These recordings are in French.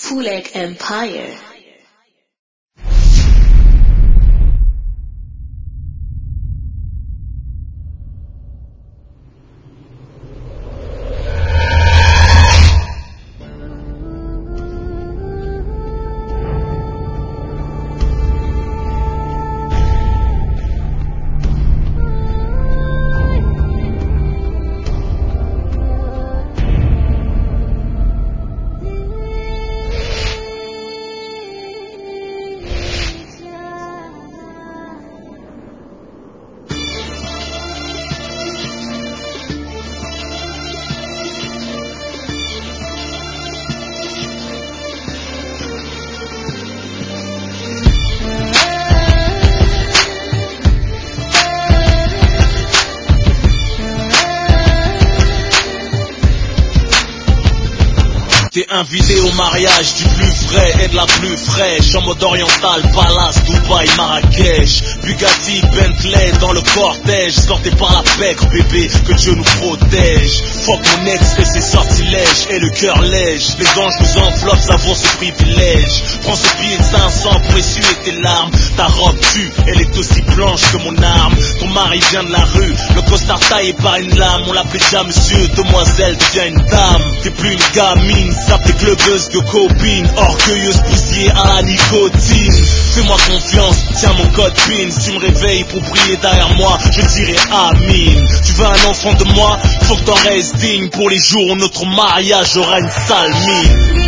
Fulek Empire. T'es invité au mariage du plus vrai et de la plus fraîche, en mode oriental, Palace, Dubaï, Marrakech, Bugatti, Bentley dans le cortège, escorté par la pègre, bébé, que Dieu nous protège. Fuck mon ex et ses sortilèges, et le cœur lège, les anges nous enveloppent, savoure ce privilège. Prends ce billet de 500 pour essuyer tes larmes, ta robe tue, elle est aussi blanche que mon arme. Ton mari vient de la rue, le costard taillé par une lame, on l'appelait déjà monsieur, demoiselle devient une dame. T'es plus une gamine, sape tes clubbeuses de copines, orgueilleuse bousillée à la nicotine. Fais-moi confiance, tiens mon code PIN. Si tu me réveilles pour briller derrière moi, je dirai Amin. Tu veux un enfant de moi, faut que t'en restes digne. Pour les jours où notre mariage aura une sale mine.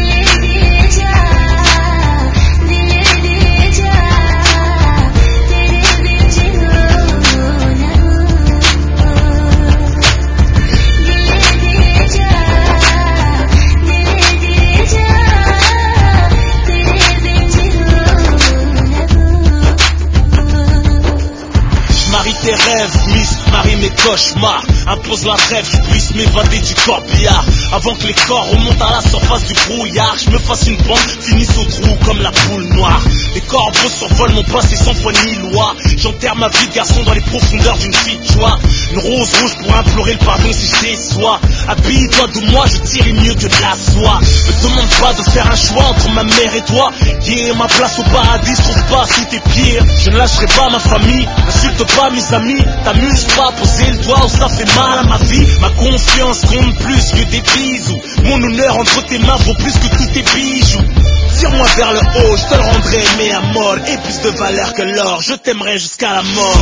Tes rêves, Miss, marie mes cauchemars. Impose la trêve, je puisse m'évader du corbillard. Avant que les corps remontent à la surface du brouillard, je me fasse une bande, finisse au trou comme la poule noire. Les corbeaux survolent mon passé sans foi ni loi. J'enterre ma vie de garçon dans les profondeurs d'une fille de joie. Une rose rouge pour implorer le pardon si je déçois. Habille-toi de moi, je tirerai mieux que de la soie. Me demande pas de faire un choix entre ma mère et toi. Qui est ma place au paradis, se trouve pas sous tes pieds. Je ne lâcherai pas ma famille, n'insulte pas mes amis. T'amuses pas, poser le doigt où ça fait mal à ma vie. Ma confiance compte plus que des bisous. Mon honneur entre tes mains vaut plus que tous tes bijoux. Tire-moi vers le haut, je te le rendrai aimé à mort. Et plus de valeur que l'or, je t'aimerai jusqu'à la mort.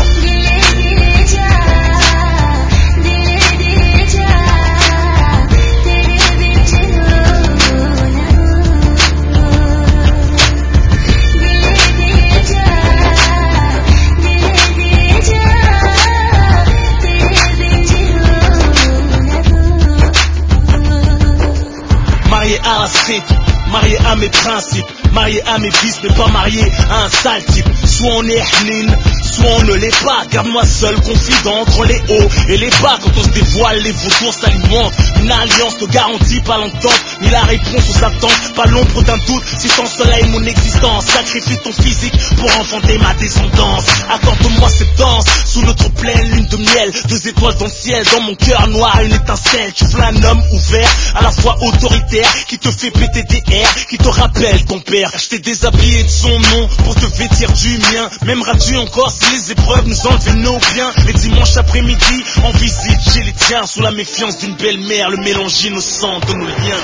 Marié à la street, marié à mes principes, marié à mes vices, mais pas marié à un sale type. Soit on est hnine, soit on ne l'est pas. Garde-moi seul, confident entre les hauts et les bas. Quand on se dévoile, les vautours s'alimentent. Une alliance ne garantit pas l'entente, ni la réponse aux attentes, pas l'ombre d'un doute. Si ton soleil mon existence, sacrifie ton physique pour enfanter ma descendance. Accorde-moi cette danse, sous notre pleine lune de miel. 2 étoiles dans le ciel, dans mon cœur noir une étincelle. Tu veux un homme ouvert, à la fois autoritaire, qui te fait péter des airs, qui te rappelle ton père. Je t'ai déshabillé de son nom pour te vêtir du mien. M'aimeras-tu encore si les épreuves nous enlevaient nos biens? Les dimanches après-midi, en visite chez les tiens, sous la méfiance d'une belle-mère, le mélange innocent de nos liens.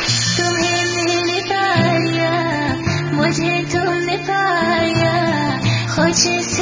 मुझे तुमने पाया, खुशी से